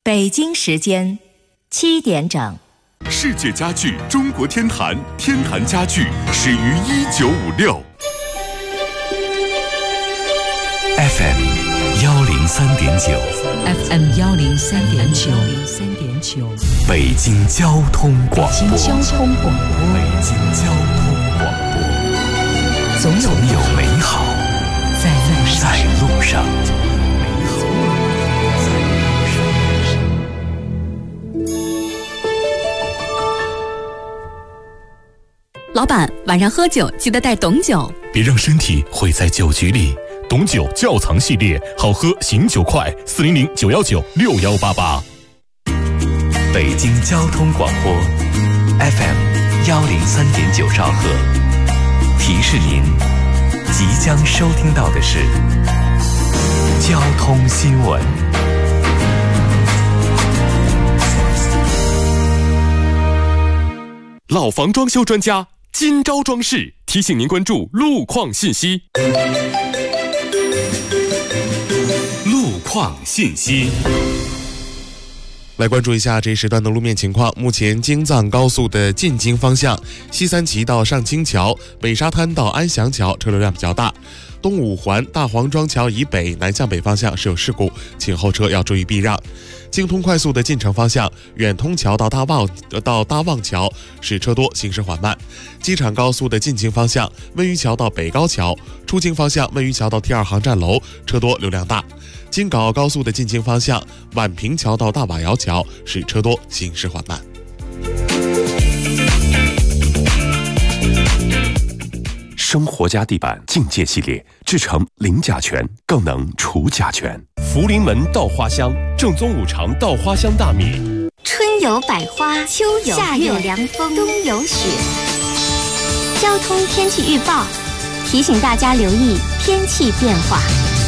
北京时间7点整。 世界家具中国天坛，天坛家具始于1956。 FM 103.9 FM 103.9 北京交通广播。 北京交通广播，总有美好在路上。 老板，晚上喝酒记得带董酒， 别让身体毁在酒局里。董酒窖藏系列，好喝醒酒快，400-919-6188。 北京交通广播 FM 103.9兆赫，提示您即将收听到的是交通新闻。 老房装修专家今朝装饰提醒您关注路况信息。路况信息， 来关注一下这一时段的路面情况。目前京藏高速的进京方向，西三旗到上清桥、北沙滩到安祥桥车流量比较大。东五环大黄庄桥以北南向北方向是有事故，请后车要注意避让。京通快速的进城方向，远通桥到大望桥是车多，行驶缓慢。机场高速的进京方向，温榆桥到北高桥，出京方向温榆桥到第2航站楼车多，流量大。京港澳高速的进京方向，宛平桥到大瓦窑桥是车多，行驶缓慢。 生活家地板境界系列制成零甲醛，更能除甲醛。 福临门稻花香，正宗五常稻花香大米。 春有百花，秋有夏有凉风，冬有雪。交通天气预报提醒大家留意天气变化。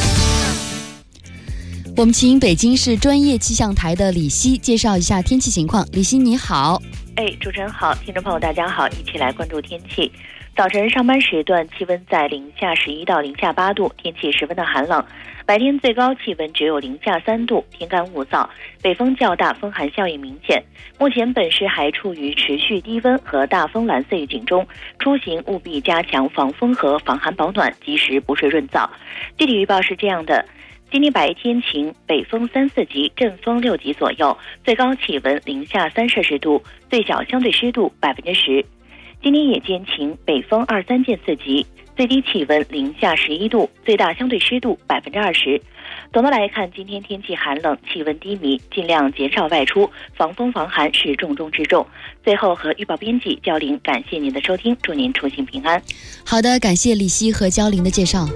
我们请北京市专业气象台的李希介绍一下天气情况。李希你好。 主持人好，听众朋友大家好，一起来关注天气。早晨上班时段气温在零下11到零下8度，天气十分的寒冷。白天最高气温只有零下3度，天干物燥，北风较大，风寒效应明显。目前本市还处于持续低温和大风蓝色预警中，出行务必加强防风和防寒保暖，及时补水润燥。地理预报是这样的：今天白天晴，北风3、4级，阵风6级左右，最高气温零下3摄氏度，最小相对湿度10%。今天夜间晴，北风2、3见4级，最低气温零下11度，最大相对湿度20%。总的来看，今天天气寒冷，气温低迷，尽量减少外出，防风防寒是重中之重。最后和预报编辑焦玲感谢您的收听，祝您出行平安。 好的，感谢李希和焦玲的介绍。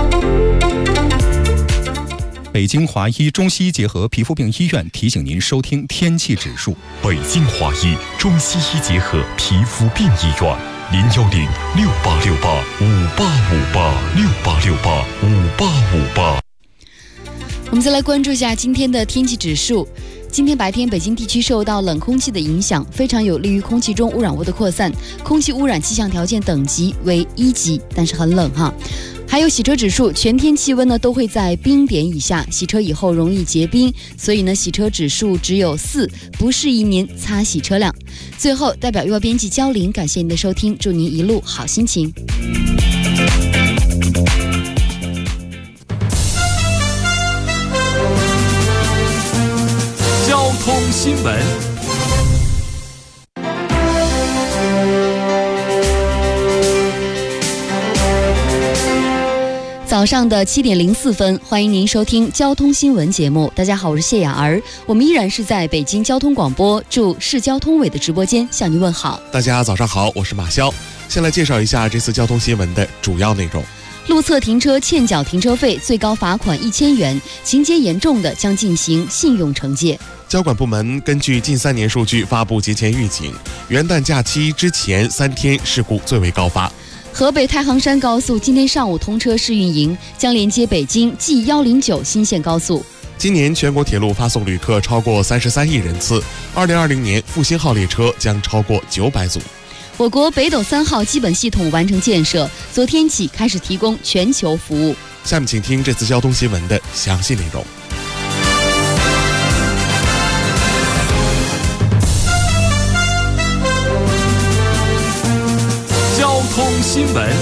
北京华医中西医结合皮肤病医院提醒您收听天气指数。 北京华医中西医结合皮肤病医院，010-6868-5858，6868-5858。 我们再来关注一下今天的天气指数。今天白天北京地区受到冷空气的影响，非常有利于空气中污染物的扩散，空气污染气象条件等级为1级，但是很冷哈。还有洗车指数，全天气温呢都会在冰点以下，洗车以后容易结冰，所以呢洗车指数只有4，不适宜您擦洗车辆。最后，代表预报编辑焦玲感谢您的收听，祝您一路好心情。 交通新闻。 早上的7点04分，欢迎您收听交通新闻节目。大家好，我是谢雅儿，我们依然是在北京交通广播驻市交通委的直播间向您问好。 大家早上好，我是马潇。先来介绍一下这次交通新闻的主要内容。 路侧停车欠缴停车费，最高罚款1000元，情节严重的将进行信用惩戒。 交管部门根据近3年数据发布节前预警，元旦假期之前3天事故最为高发。 河北太行山高速今天上午通车试运营，将连接北京 G109 新线高速。 今年全国铁路发送旅客超过33亿人次，2020年复兴号列车将超过900组。 我国北斗3号基本系统完成建设，昨天起开始提供全球服务。 下面请听这次交通新闻的详细内容。 新闻。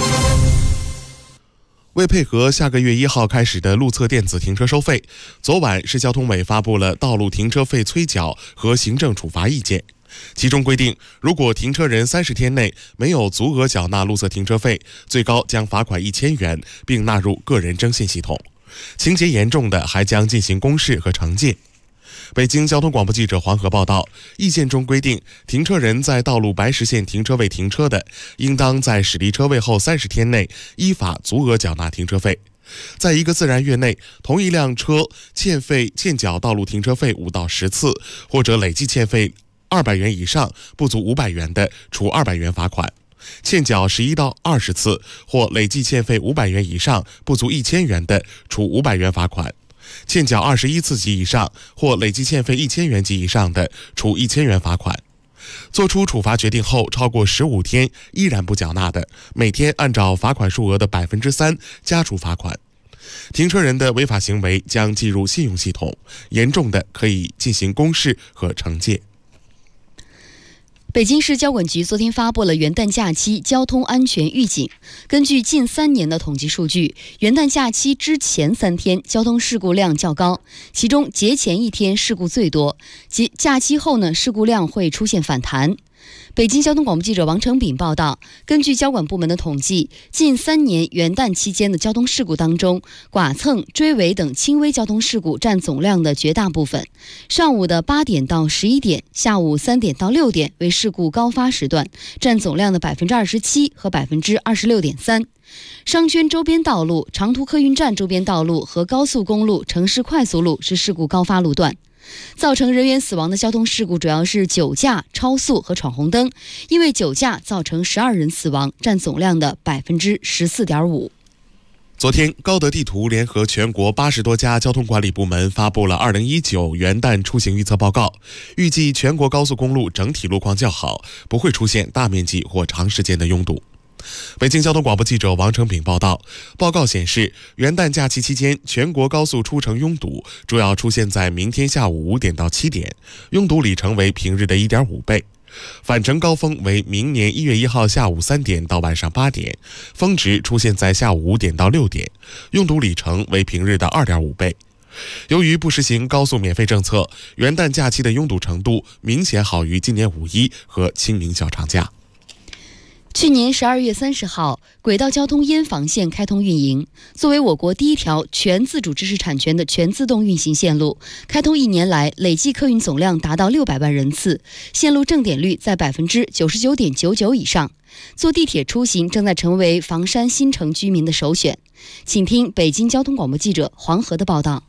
为配合下个月1号开始的路测电子停车收费，昨晚市交通委发布了道路停车费催缴和行政处罚意见。其中规定，如果停车人30天内没有足额缴纳路测停车费，最高将罚款1000元，并纳入个人征信系统。情节严重的，还将进行公示和惩戒。北京交通广播记者黄河报道，意见中规定，停车人在道路白实线停车位停车的，应当在驶离车位后30天内依法足额缴纳停车费。在一个自然月内，同一辆车欠缴道路停车费5到10次，或者累计欠费200元以上不足500元的，处200元罚款；欠缴11到20次或累计欠费500元以上不足1000元的，处500元罚款；欠缴21次及以上或累计欠费1000元及以上的，处1000元罚款。作出处罚决定后超过15天依然不缴纳的，每天按照罚款数额的3%加处罚款。停车人的违法行为将记入信用系统，严重的可以进行公示和惩戒。 北京市交管局昨天发布了元旦假期交通安全预警。根据近3年的统计数据，元旦假期之前3天交通事故量较高，其中节前1天事故最多，假期后呢，事故量会出现反弹。北京交通广播记者王成炳报道，根据交管部门的统计，近3年元旦期间的交通事故当中，剐蹭、追尾等轻微交通事故占总量的绝大部分。上午的8点到11点，下午3点到6点为事故高发时段，占总量的27%和26.3%。商圈周边道路、长途客运站周边道路和高速公路、城市快速路是事故高发路段。造成人员死亡的交通事故主要是酒驾、超速和闯红灯，因为酒驾造成12人死亡，占总量的14.5%。 昨天，高德地图联合全国80多家交通管理部门发布了2019元旦出行预测报告，预计全国高速公路整体路况较好，不会出现大面积或长时间的拥堵。北京交通广播记者王成炳报道，报告显示，元旦假期期间，全国高速出城拥堵主要出现在明天下午5点到7点，拥堵里程为平日的1.5倍。返程高峰为明年1月1号下午3点到晚上8点，峰值出现在下午5点到6点，拥堵里程为平日的2.5倍。由于不实行高速免费政策，元旦假期的拥堵程度明显好于今年5·1和清明小长假。 去年12月30号，轨道交通燕房线开通运营。作为我国第一条全自主知识产权的全自动运行线路，开通1年来累计客运总量达到600万人次，线路正点率在99.99%以上。坐地铁出行正在成为房山新城居民的首选。请听北京交通广播记者黄河的报道。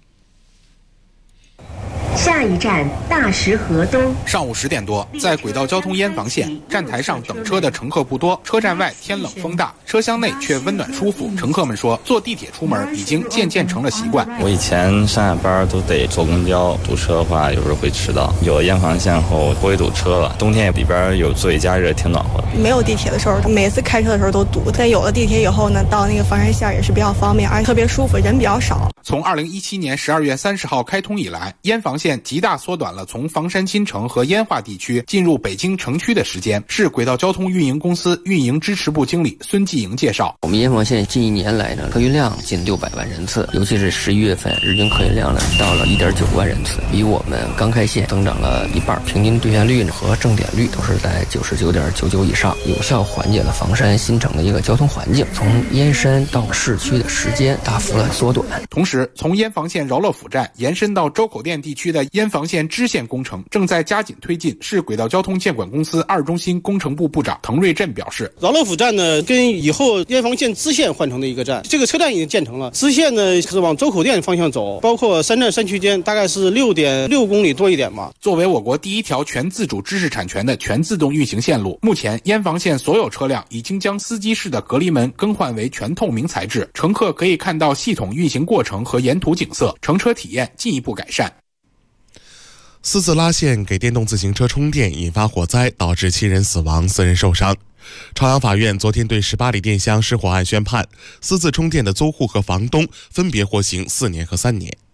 下一站大石河东。 上午10点多，在轨道交通燕房线站台上等车的乘客不多，车站外天冷风大，车厢内却温暖舒服。乘客们说，坐地铁出门已经渐渐成了习惯。 我以前上下班都得坐公交，堵车的话有时候会迟到。有了燕房线后不会堵车了，冬天里边有座椅加热，挺暖和的。 没有地铁的时候，每次开车的时候都堵，但有了地铁以后呢，到那个房山线也是比较方便，而且特别舒服，人比较少。 从2017年12月30号开通以来，燕房线极大缩短了从房山新城和燕化地区进入北京城区的时间。市轨道交通运营公司运营支持部经理孙继营介绍， 我们燕房线近1年来呢，客运量近600万人次，尤其是11月份日均客运量呢到了1.9万人次，比我们刚开线增长了1半，平均兑现率和正点率都是在99.99%以上，有效缓解了房山新城的一个交通环境，从燕山到市区的时间大幅的缩短。 同时，从燕房线饶乐府站延伸到周口店地区的燕房线支线工程正在加紧推进。市轨道交通建管公司2中心工程部部长滕瑞振表示， 饶乐府站呢跟以后燕房线支线换成的一个站，这个车站已经建成了，支线呢是往周口店方向走，包括3站3区间大概是6.6公里多一点吧。 作为我国第一条全自主知识产权的全自动运行线路，目前燕房线所有车辆已经将司机室的隔离门更换为全透明材质，乘客可以看到系统运行过程和沿途景色，乘车体验进一步改善。 私自拉线给电动自行车充电引发火灾，导致7人死亡，4人受伤。朝阳法院昨天对18里电箱失火案宣判，私自充电的租户和房东分别获刑4年和3年。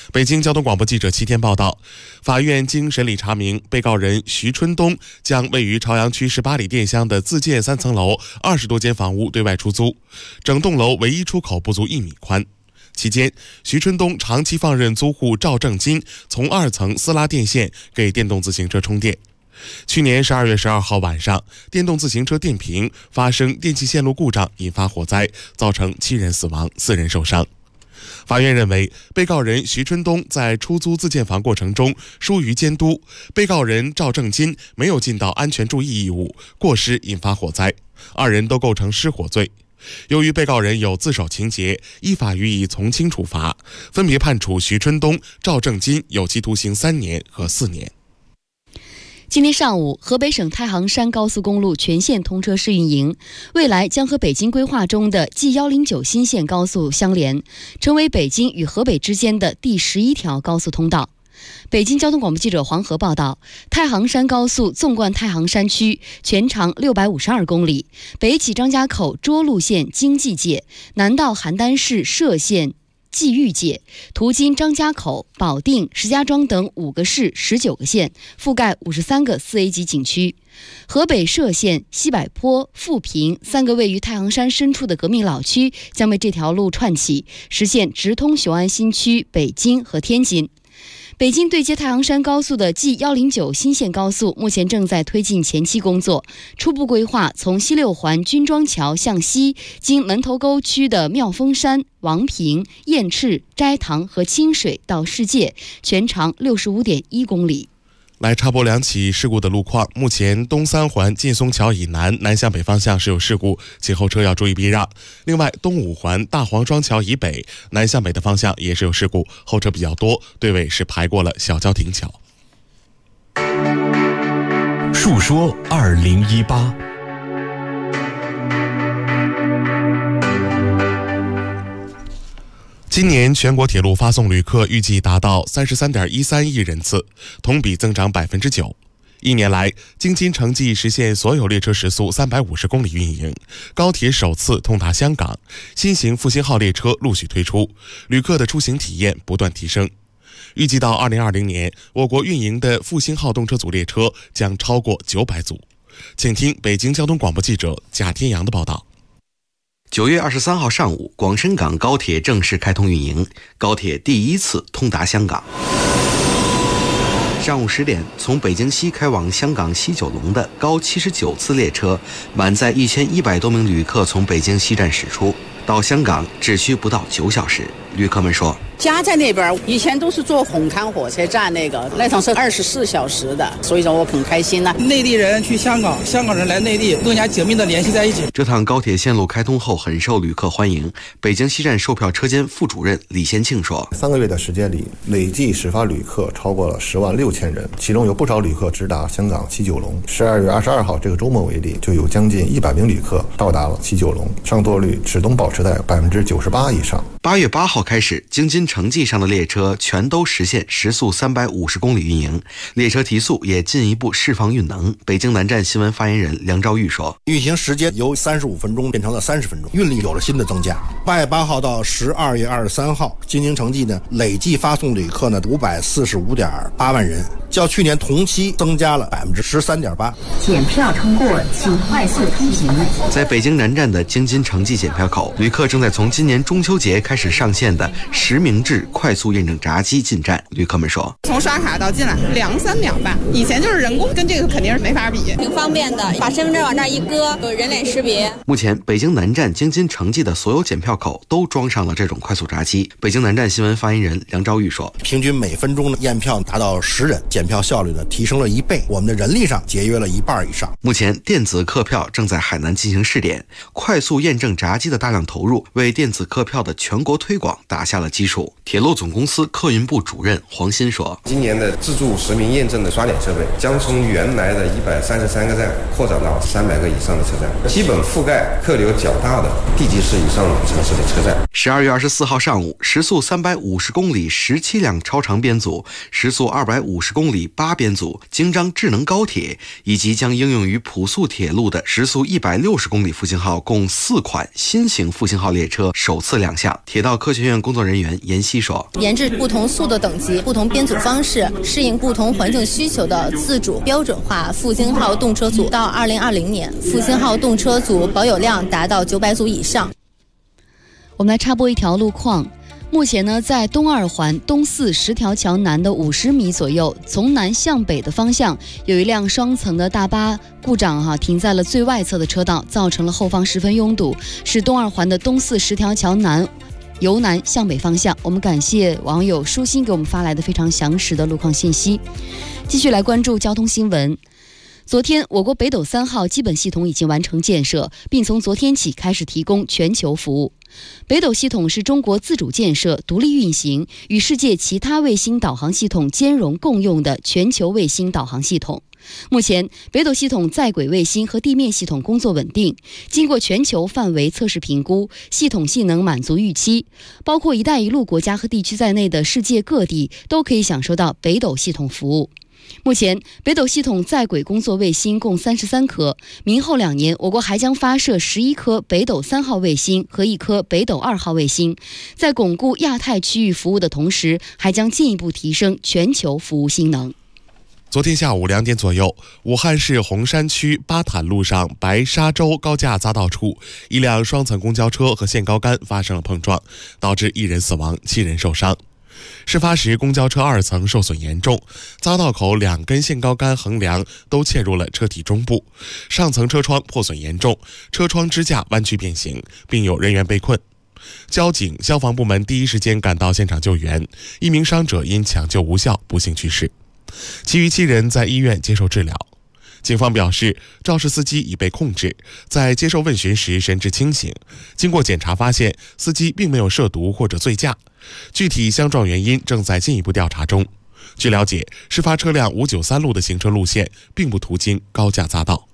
北京交通广播记者齐天报道，法院经审理查明，被告人徐春东将位于朝阳区18里店乡的自建3层楼20多间房屋对外出租，整栋楼唯一出口不足1米宽。期间，徐春东长期放任租户赵正金从2层私拉电线给电动自行车充电。去年12月12号晚上，电动自行车电瓶发生电气线路故障，引发火灾，造成7人死亡，4人受伤。法院认为，被告人徐春东在出租自建房过程中疏于监督，被告人赵正金没有尽到安全注意义务，过失引发火灾，2人都构成失火罪。由于被告人有自首情节，依法予以从轻处罚，分别判处徐春东、赵正金有期徒刑3年和4年。 今天上午，河北省太行山高速公路全线通车试运营，未来将和北京规划中的 G109 新线高速相连，成为北京与河北之间的第11条高速通道。北京交通广播记者黄河报道，太行山高速纵贯太行山区，全长652公里，北起张家口涿鹿县经济界，南到邯郸市歙县冀豫界，途经张家口、保定、石家庄等5个市19个县，覆盖53个4A 级景区。河北歙县、西柏坡、富平3个位于太行山深处的革命老区将被这条路串起，实现直通雄安新区、北京和天津。北京对接太行山高速的 G109 新线高速目前正在推进前期工作，初步规划从西6环军庄桥向西，经门头沟区的妙峰山、王平、雁翅、斋堂和清水到世界，全长65.1公里。 来插播2起事故的路况。目前东3环劲松桥以南向北方向是有事故，请后车要注意避让。另外，东5环大黄庄桥以北南向北的方向也是有事故，后车比较多，队尾是排过了小交亭桥。 述说2018。 今年全国铁路发送旅客预计达到33.13亿人次，同比增长9%。1年来，京津城际实现所有列车时速350公里运营，高铁首次通达香港，新型复兴号列车陆续推出，旅客的出行体验不断提升。预计到2020年，我国运营的复兴号动车组列车将超过900组。请听北京交通广播记者贾天阳的报道。 9月23号上午，广深港高铁正式开通运营，高铁第1次通达香港。上午10点，从北京西开往香港西九龙的高79次列车，满载1100多名旅客从北京西站驶出，到香港只需不到9小时。旅客们说， 家在那边，以前都是坐红磡火车站那趟是24小时的，所以说我很开心呢。 内地人去香港，香港人来内地，更加紧密的联系在一起。 这趟高铁线路开通后很受旅客欢迎。北京西站售票车间副主任李先庆说 ，3个月的时间里，累计始发旅客超过了10万6千人，其中有不少旅客直达香港西九龙。12月22号这个周末为例，就有将近100名旅客到达了西九龙，上座率始终保持在98%以上。 8月8号开始，京津城际上的列车全都实现时速350公里运营，列车提速也进一步释放运能。北京南站新闻发言人梁昭玉说， 运行时间由35分钟变成了30分钟，运力有了新的增加。8月8号到12月23号，京津城际呢累计发送旅客呢545.8万人，较去年同期增加了13.8%。 检票通过，请快速通行。 在北京南站的京津城际检票口，旅客正在从今年中秋节开始上线的实名制快速验证闸机进站。旅客们说， 从刷卡到进来2-3秒吧，以前就是人工，跟这个肯定是没法比， 挺方便的，把身份证往这儿一搁，有人脸识别。 目前北京南站京津城际的所有检票口都装上了这种快速闸机。北京南站新闻发言人梁昭玉说， 平均每分钟的验票达到10人，检票效率呢提升了1倍，我们的人力上节约了1半以上。 目前电子客票正在海南进行试点，快速验证闸机的大量投入为电子客票的全国推广打下了基础。铁路总公司客运部主任黄鑫说， 今年的自助实名验证的刷点设备将从原来的133个站扩展到300个以上的车站，基本覆盖客流较大的地级市以上城市的车站。 12月24号上午，时速350公里17辆超长编组，时速250公里里8编组京张智能高铁，以及将应用于普速铁路的时速160公里复兴号共4款新型复兴号列车首次亮相。铁道科学院工作人员闫希说， 研制不同速度等级、不同编组方式，适应不同环境需求的自主标准化复兴号动车组，到2020年复兴号动车组保有量达到900组以上。 我们来插播一条路况。目前呢，在东二环东四10条桥南的50米左右，从南向北的方向有一辆双层的大巴故障停在了最外侧的车道，造成了后方十分拥堵，是东二环的东四10条桥南由南向北方向。我们感谢网友舒心给我们发来的非常详实的路况信息。继续来关注交通新闻。昨天，我国北斗3号基本系统已经完成建设，并从昨天起开始提供全球服务。北斗系统是中国自主建设、独立运行，与世界其他卫星导航系统兼容共用的全球卫星导航系统。目前，北斗系统在轨卫星和地面系统工作稳定，经过全球范围测试评估，系统性能满足预期，包括“一带一路”国家和地区在内的世界各地都可以享受到北斗系统服务。目前，北斗系统在轨工作卫星共33颗，明后2年，我国还将发射11颗北斗3号卫星和1颗北斗2号卫星，在巩固亚太区域服务的同时，还将进一步提升全球服务性能。 昨天下午2点左右，武汉市洪山区巴坦路上白沙洲高架匝道处，一辆双层公交车和限高杆发生了碰撞，导致1人死亡，7人受伤。事发时，公交车2层受损严重，匝道口2根限高杆横梁都嵌入了车体中部，上层车窗破损严重，车窗支架弯曲变形，并有人员被困。交警、消防部门第一时间赶到现场救援，1名伤者因抢救无效不幸去世，其余7人在医院接受治疗。警方表示，肇事司机已被控制，在接受问询时神志清醒。经过检查发现，司机并没有涉毒或者醉驾，具体相撞原因正在进一步调查中。据了解，事发车辆593路的行车路线并不途经高架匝道。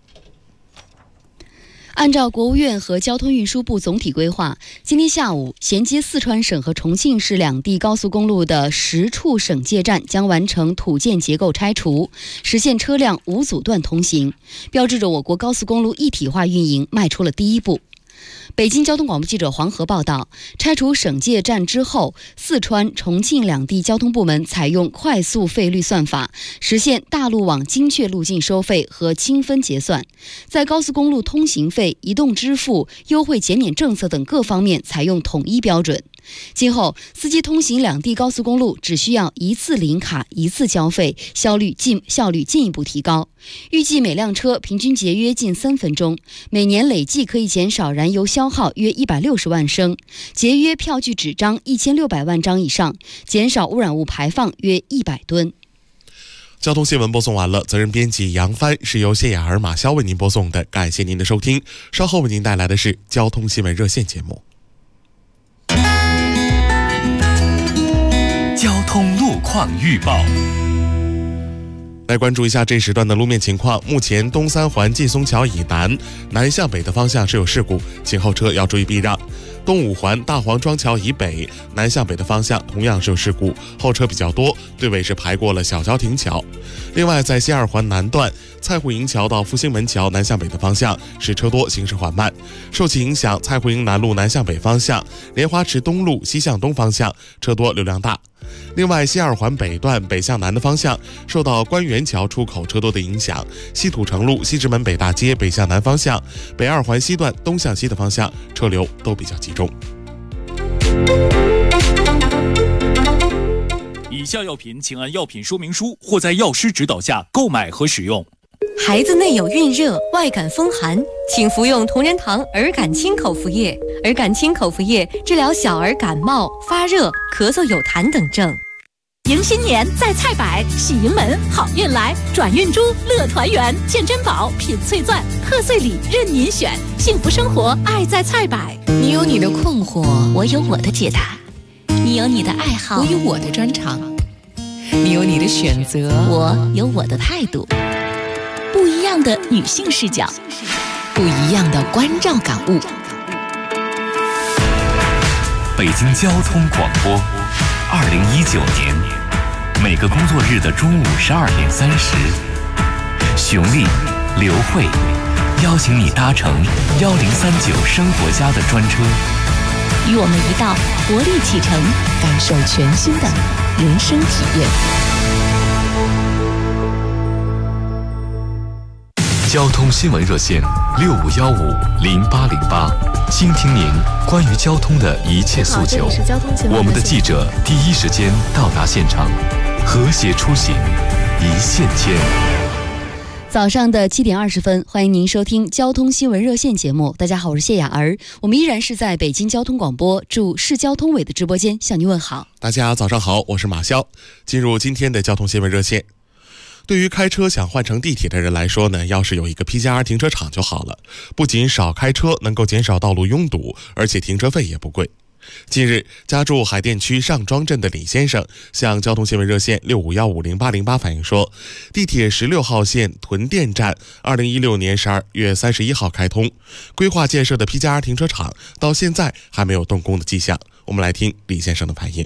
按照国务院和交通运输部总体规划，今天下午衔接四川省和重庆市两地高速公路的10处省界站将完成土建结构拆除，实现车辆无阻断通行，标志着我国高速公路一体化运营迈出了第一步。北京交通广播记者黄河报道，拆除省界站之后，四川、重庆两地交通部门采用快速费率算法，实现大路网精确路径收费和清分结算，在高速公路通行费、移动支付、优惠减免政策等各方面采用统一标准。今后，司机通行两地高速公路只需要一次领卡、一次交费，效率进一步提高。预计每辆车平均节约近3分钟，每年累计可以减少燃油消耗约160万升，节约票据纸张1600万张以上，减少污染物排放约100吨。 交通新闻播送完了，责任编辑杨帆，是由谢雅儿、马潇为您播送的，感谢您的收听。稍后为您带来的是交通新闻热线节目。 交通路况预报， 来关注一下这时段的路面情况。目前东三环劲松桥以南向北的方向是有事故，请后车要注意避让。东五环大黄庄桥以北南向北的方向同样是有事故，后车比较多，队尾是排过了小桥亭桥。另外，在西二环南段蔡户营桥到复兴门桥南向北的方向是车多，行驶缓慢。受其影响，蔡户营南路南向北方向、莲花池东路西向东方向车多，流量大。另外，西二环北段北向南的方向受到关元桥出口车多的影响，西土城路西直门北大街北向南方向、北二环西段东向西的方向车流都比较集中。 以下药品请按药品说明书或在药师指导下购买和使用。 孩子内有孕热、外感风寒，请服用同仁堂儿感清口服液。儿感清口服液治疗小儿感冒、发热、咳嗽有痰等症。 迎新年在菜百，喜迎门好运来，转运珠乐团圆，见珍宝品翠钻，贺岁礼任您选，幸福生活爱在菜百。 你有你的困惑，我有我的解答； 你有你的爱好， 我有我的专长；你有你的选择， 我有我的态度。不一样的女性视角， 不一样的关照感悟。 北京交通广播，2019年每个工作日的中午12:30，熊丽、刘慧邀请你搭乘1039生活家的专车， 与我们一道活力启程，感受全新的人生体验。 交通新闻热线65150808，倾听您关于交通的一切诉求。我们的记者第一时间到达现场，和谐出行，一线牵。 早上的7点20分，欢迎您收听交通新闻热线节目。大家好，我是谢雅儿，我们依然是在北京交通广播驻市交通委的直播间向您问好。 大家早上好，我是马潇。进入今天的交通新闻热线。对于开车想换乘地铁的人来说呢，要是有一个 P+R 停车场就好了，不仅少开车能够减少道路拥堵，而且停车费也不贵。近日，家住海淀区上庄镇的李先生向交通新闻热线65150808反映说，地铁16号线屯店站2016年12月31号开通，规划建设的 P+R 停车场到现在还没有动工的迹象。我们来听李先生的反应。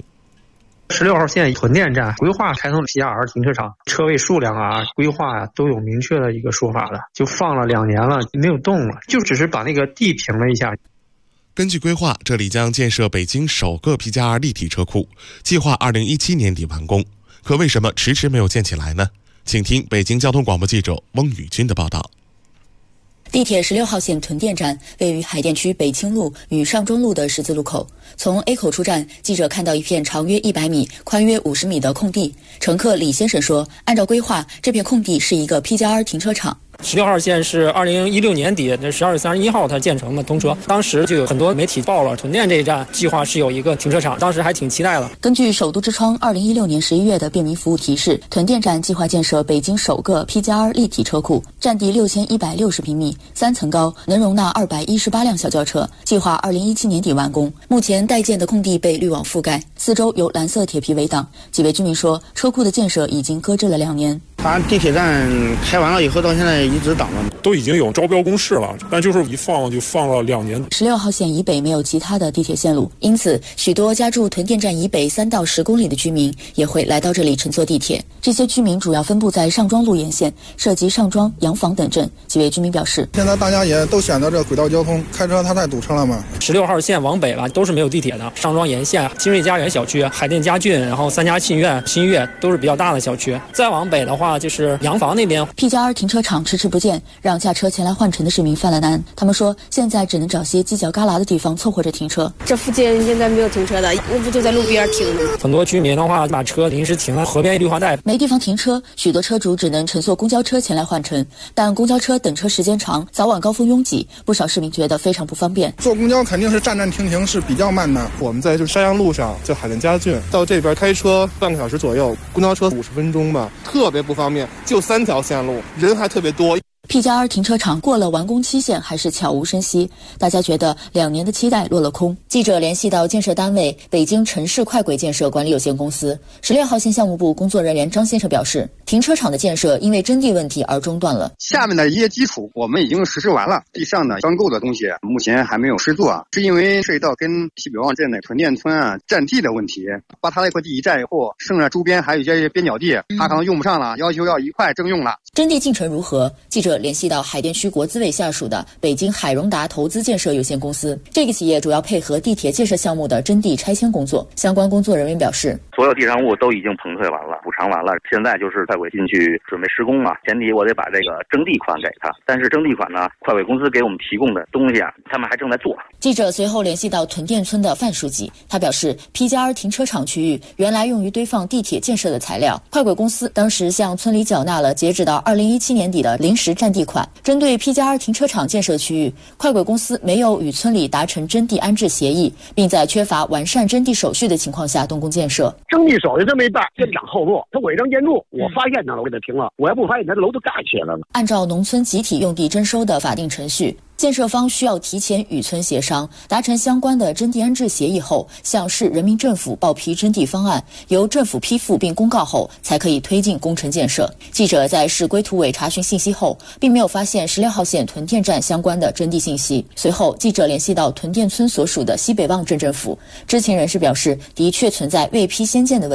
16号线屯店站规划开通 P+R 停车场，车位数量啊、规划啊都有明确的一个说法了，就放了2年了，没有动了，就只是把那个地平了一下。 根据规划，这里将建设北京首个 P+R 立体车库，计划2017年底完工。可为什么迟迟没有建起来呢？请听北京交通广播记者翁宇军的报道。 地铁16号线屯店站位于海淀区北清路与上庄路的十字路口。从 A 口出站，记者看到一片长约100米、宽约50米的空地。乘客李先生说，按照规划，这片空地是一个 P+R 停车场。 16号线是2016年底，这12月31号它建成的通车，当时就有很多媒体报了屯店这一站计划是有一个停车场，当时还挺期待了。 根据首都之窗2016年11月的便民服务提示，屯店站计划建设北京首个 P+R 立体车库，占地6160平米，3层高，能容纳218辆小轿车，计划2017年底完工。目前待建的空地被滤网覆盖，四周有蓝色铁皮围挡。几位居民说，车库的建设已经搁置了2年。 把地铁站开完了以后，到现在一直挡着， 都已经有招标公示了，但就是一放就放了2年。 16号线以北没有其他的地铁线路，因此许多家住屯店站以北3到10公里的居民也会来到这里乘坐地铁。这些居民主要分布在上庄路沿线，涉及上庄、洋房等镇。几位居民表示， 现在大家也都选择这轨道交通，开车它太堵车了嘛。 16号线往北吧，都是没有地铁的。上庄沿线、金瑞家园小区、海淀家俊，然后3家信苑、新悦都是比较大的小区。再往北的话，就是洋房那边。 P+R 停车场迟迟不见，让驾车前来换乘的市民犯了难。他们说，现在只能找些犄角旮旯的地方凑合着停车。 这附近现在没有停车的，那不就在路边停吗？ 很多居民的话，把车临时停在河边绿化带， 没地方停车，许多车主只能乘坐公交车前来换乘，但公交车等车时间长，早晚高峰拥挤，不少市民觉得非常不方便。 坐公交肯定是站站停停，是比较慢的。 我们在山阳路上，就海淀家俊到这边开车半个小时左右，公交车50分钟吧，特别不方便，就3条线路，人还特别多。 P+R 停车场过了完工期限还是悄无声息，大家觉得2年的期待落了空。记者联系到建设单位北京城市快轨建设管理有限公司16号线项目部工作人员张先生表示，停车场的建设因为征地问题而中断了。 下面的一些基础我们已经实施完了，地上的装购的东西目前还没有施作，是因为涉及到跟西北望镇的屯店村占地的问题，把它那块地一占以后，剩下周边还有一些边角地，它可能用不上了，要求要一块征用了。 征地进程如何？记者联系到海淀区国资委下属的北京海荣达投资建设有限公司，这个企业主要配合地铁建设项目的征地拆迁工作。相关工作人员表示， 所有地上物都已经棚退完了，补偿完了，现在就是快轨进去准备施工了。前提我得把这个征地款给他，但是征地款呢，快轨公司给我们提供的东西他们还正在做。 记者随后联系到屯店村的范书记，他表示 P+R 停车场区域原来用于堆放地铁建设的材料，快轨公司当时向村里缴纳了截止到2017年底的临时占地款。针对 P+R 停车场建设区域，快轨公司没有与村里达成征地安置协议，并在缺乏完善征地手续的情况下动工建设。 征地手续这没办，先讲后路，他违章建筑，我发现他了，我给他停了，我要不发现他的楼都盖起来了。 按照农村集体用地征收的法定程序，建设方需要提前与村协商，达成相关的征地安置协议后，向市人民政府报批征地方案，由政府批复并公告后，才可以推进工程建设。记者在市规土委查询信息后，并没有发现16号线屯店站相关的征地信息。随后，记者联系到屯店村所属的西北望镇政府，知情人士表示，的确存在未批先建的问题。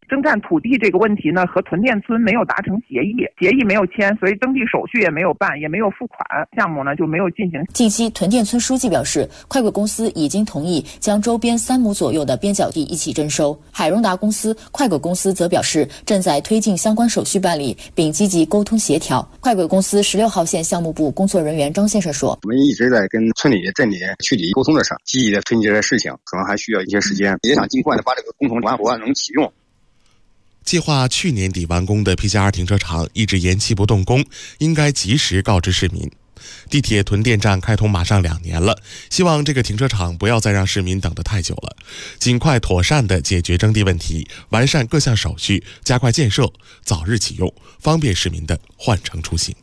征占土地这个问题呢，和屯店村没有达成协议没有签，所以征地手续也没有办，也没有付款，项目呢就没有进行。 近期，屯店村书记表示，快轨公司已经同意将周边3亩左右的边角地一起征收。海荣达公司、快轨公司则表示，正在推进相关手续办理，并积极沟通协调。快轨公司16号线项目部工作人员张先生说：“ 我们一直在跟村里、镇里、区里沟通这事，积极的推进这些事情，可能还需要一些时间，也想尽快的把这个工程完活能启用。” 计划去年底完工的 PCR 停车场一直延期不动工，应该及时告知市民。地铁屯店站开通马上2年了，希望这个停车场不要再让市民等得太久了，尽快妥善地解决征地问题，完善各项手续，加快建设，早日启用，方便市民的换乘出行。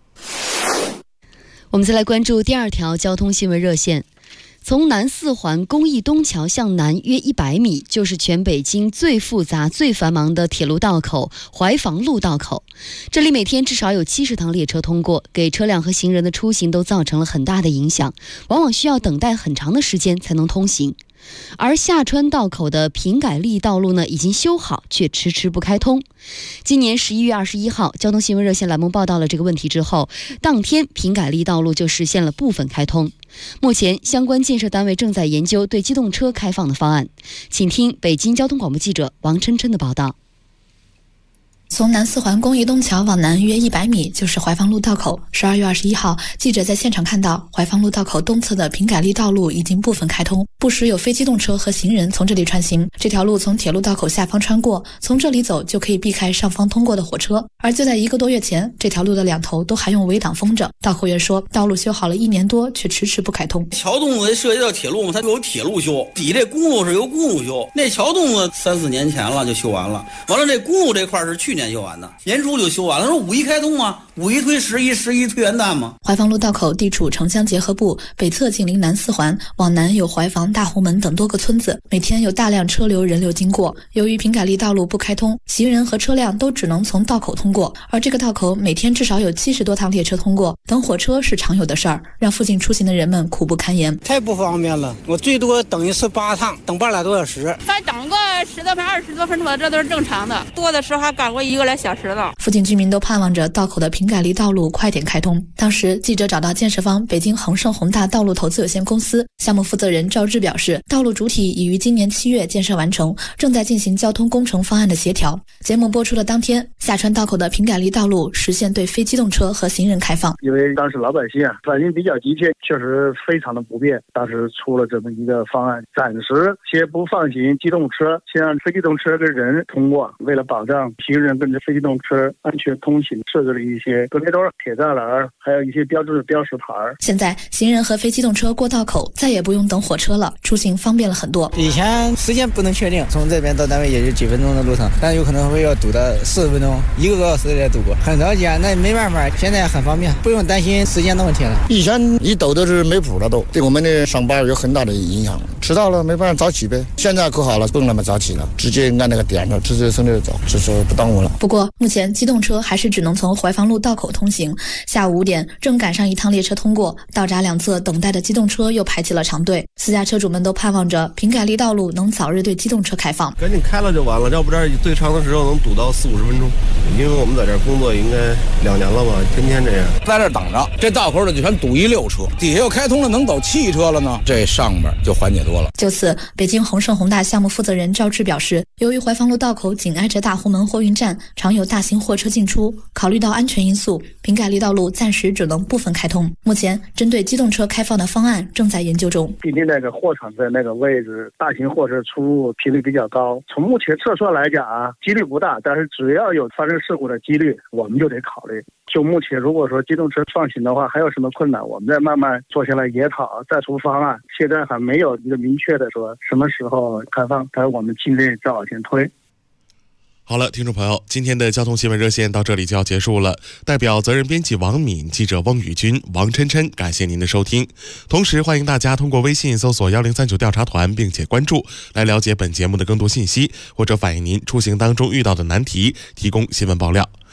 我们再来关注第2条交通新闻热线。从南4环公益东桥向南约100米，就是全北京最复杂、最繁忙的铁路道口——怀房路道口。这里每天至少有70趟列车通过，给车辆和行人的出行都造成了很大的影响，往往需要等待很长的时间才能通行。而下川道口的平改利道路呢，已经修好，却迟迟不开通。今年11月21号，交通新闻热线栏目报道了这个问题之后，当天平改利道路就实现了部分开通。目前，相关建设单位正在研究对机动车开放的方案。请听北京交通广播记者王琛琛的报道。 从南4环公益东桥往南约100米就是怀房路道口。12月21号，记者在现场看到怀房路道口东侧的平改利道路已经部分开通，不时有非机动车和行人从这里穿行。这条路从铁路道口下方穿过，从这里走就可以避开上方通过的火车。而就在1个多月前，这条路的2头都还用围挡封着。道口员说，道路修好了1年多，却迟迟不开通。 桥洞子涉及到铁路，它有铁路修，底这公路是由公路修。那桥洞子3、4年前了就修完了，完了这公路这块是去年修完的，年初就修完了。说5一开通吗？5一推11推元旦吗？ 怀房路道口地处城乡结合部，北侧紧邻南4环，往南有怀房、大红门等多个村子，每天有大量车流人流经过。由于平改利道路不开通，行人和车辆都只能从道口通过，而这个道口每天至少有70多趟列车通过，等火车是常有的事儿，让附近出行的人们苦不堪言。 太不方便了，我最多等一次8趟，等半来多小时。 再等个10多分、20多分钟，这都是正常的，多的时候还赶过1个来小时了。 附近居民都盼望着道口的平改利道路快点开通。当时记者找到建设方北京恒盛宏大道路投资有限公司项目负责人赵志表示，道路主体已于今年7月建设完成，正在进行交通工程方案的协调。节目播出的当天，下川道口的平改利道路实现对非机动车和行人开放。 因为当时老百姓反应比较急切，确实非常的不便，当时出了这么一个方案，暂时先不放行机动车，先让非机动车跟人通过，为了保障行人跟着非机动车安全通行，设置了一些隔离墩、铁栅栏，还有一些标志的标识牌。 现在行人和非机动车过道口再也不用等火车了，出行方便了很多。 以前时间不能确定，从这边到单位也就几分钟的路程，但有可能会要堵到40分钟、1个多小时来堵过，很着急啊。那没办法，现在很方便，不用担心时间的问题了。 以前一抖都是没谱的都，对我们的上班有很大的影响。迟到了没办法早起呗，现在可好了，不用那么早起了，直接按那个点上，直接从这儿走，这时候不耽误了。 不过目前机动车还是只能从怀房路道口通行，下午5点正赶上一趟列车通过，道闸2侧等待的机动车又排起了长队。私家车主们都盼望着平改利道路能早日对机动车开放， 赶紧开了就完了，要不然最长的时候能堵到40、50分钟。因为我们在这儿工作应该2年了吧，天天这样在这儿等着，这道口的就全堵一溜车，底下又开通了，能走汽车了呢，这上边就缓解多了。 就此，北京恒盛宏大项目负责人赵志表示，由于怀房路道口紧挨着大红门货运站，常有大型货车进出，考虑到安全因素，平改利道路暂时只能部分开通。目前针对机动车开放的方案正在研究中。 毕竟那个货场的那个位置，大型货车出入频率比较高，从目前测算来讲几率不大，但是只要有发生事故的几率，我们就得考虑。就目前如果说机动车放行的话，还有什么困难，我们再慢慢坐下来研讨，再出方案。现在还没有一个明确的说什么时候开放，但是我们尽力再往前推。 好了，听众朋友，今天的交通新闻热线到这里就要结束了。代表责任编辑王敏、记者翁宇军、王琛琛，感谢您的收听。同时，欢迎大家通过微信搜索1039调查团，并且关注，来了解本节目的更多信息，或者反映您出行当中遇到的难题，提供新闻爆料。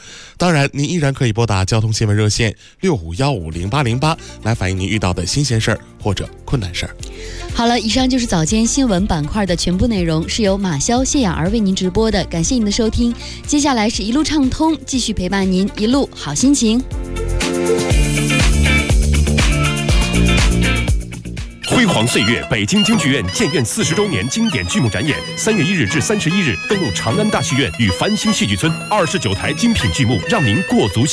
当然，您依然可以拨打交通新闻热线65150808来反映您遇到的新鲜事儿或者困难事儿。 好了，以上就是早间新闻板块的全部内容，是由马潇、谢雅儿为您直播的，感谢您的收听。接下来是一路畅通，继续陪伴您一路好心情。 辉煌岁月，北京京剧院建院40周年经典剧目展演，3月1日至31日，登陆长安大戏院与繁星戏剧村，29台精品剧目，让您过足